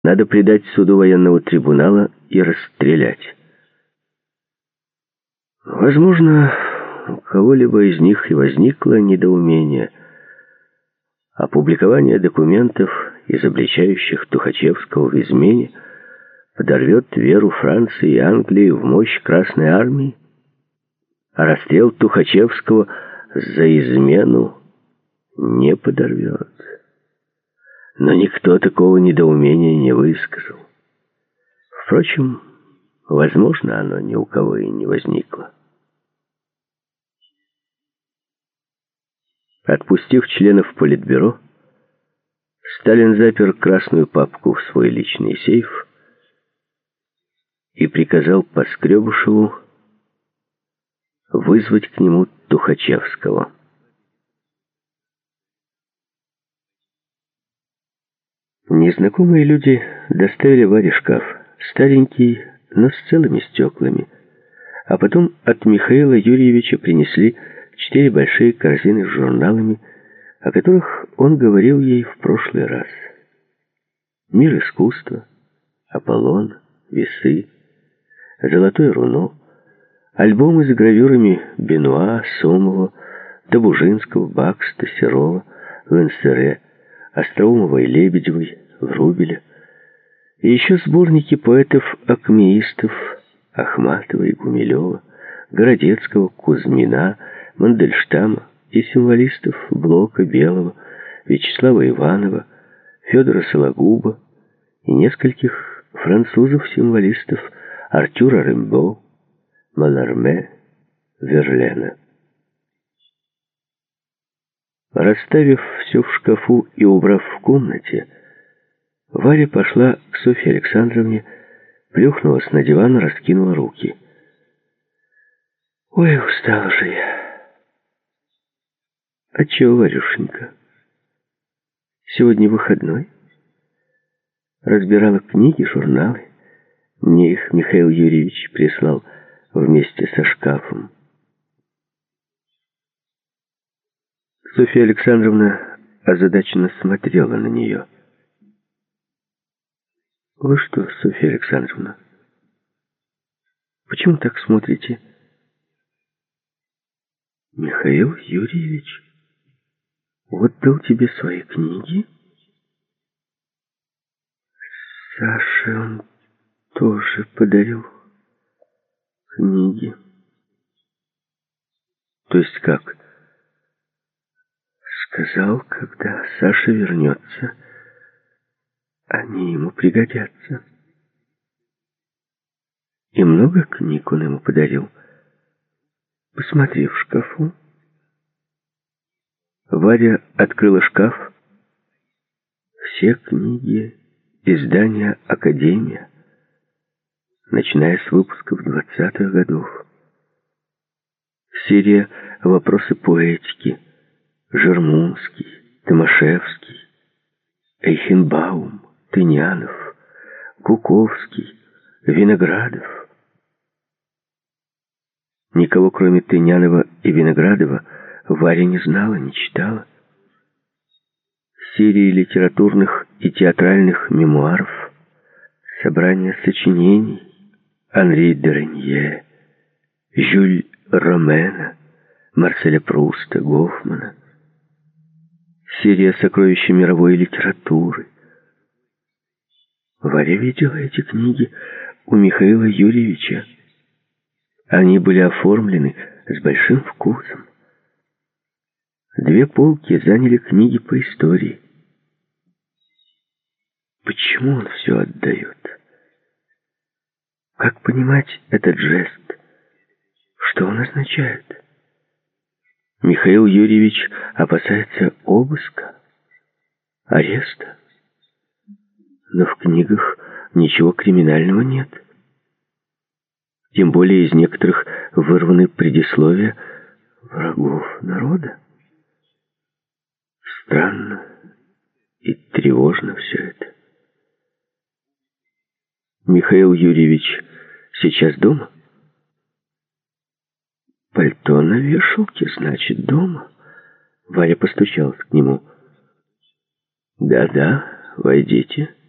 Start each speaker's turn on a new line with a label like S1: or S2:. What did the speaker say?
S1: Надо предать суду военного трибунала и расстрелять. Возможно, у кого-либо из них и возникло недоумение. Опубликование документов, изобличающих Тухачевского в измене, подорвет веру Франции и Англии в мощь Красной Армии, а расстрел Тухачевского за измену не подорвет. Но никто такого недоумения не высказал. Впрочем, возможно, оно ни у кого и не возникло. Отпустив членов Политбюро, Сталин запер красную папку в свой личный сейф и приказал Поскребышеву вызвать к нему Тухачевского. Незнакомые люди доставили Варе шкаф, старенький, но с целыми стеклами, а потом от Михаила Юрьевича принесли 4 большие корзины с журналами, о которых он говорил ей в прошлый раз. «Мир искусства», «Аполлон», «Весы», «Золотое руно», альбомы с гравюрами Бенуа, Сомова, Добужинского, Бакста, Серова, Ленсере, Остроумова и Лебедевой, Врубеля, и еще сборники поэтов-акмеистов Ахматова и Гумилева, Городецкого, Кузьмина, Мандельштама и символистов Блока, Белого, Вячеслава Иванова, Федора Сологуба и нескольких французов-символистов Артюра Рембо, Маларме, Верлена. Расставив все в шкафу и убрав в комнате, Варя пошла к Софье Александровне, плюхнулась на диван, раскинула руки. «Ой, устала же я». «Отчего, Варюшенька? Сегодня выходной?» Разбирала книги, журналы. Мне их Михаил Юрьевич прислал вместе со шкафом. Софья Александровна озадаченно смотрела на нее. «Вы что, Софья Александровна? Почему так смотрите?» «Михаил Юрьевич отдал тебе свои книги?» «Саше он тоже подарил книги». «То есть как?» «Сказал, когда Саша вернется, они ему пригодятся». «И много книг он ему подарил?» «Посмотри в шкафу». Варя открыла шкаф. Все книги издания «Академия», начиная с выпусков 20-х годов. Серия «Вопросы поэтики», Жермунский, Томашевский, Эйхенбаум, Тынянов, Гуковский, Виноградов. Никого, кроме Тынянова и Виноградова, Варя не знала, не читала. Серии литературных и театральных мемуаров, собрания сочинений Анри де Ренье, Жюль Ромена, Марселя Пруста, Гофмана. Серия «Сокровища мировой литературы». Варя видела эти книги у Михаила Юрьевича. Они были оформлены с большим вкусом. 2 полки заняли книги по истории. Почему он все отдает? Как понимать этот жест? Что он означает? Михаил Юрьевич опасается обыска, ареста. Но в книгах ничего криминального нет. Тем более из некоторых вырваны предисловия врагов народа. Странно и тревожно все это. Михаил Юрьевич сейчас дома? Пальто на вешалке, значит, дома. Варя постучалась к нему. «Да-да, войдите».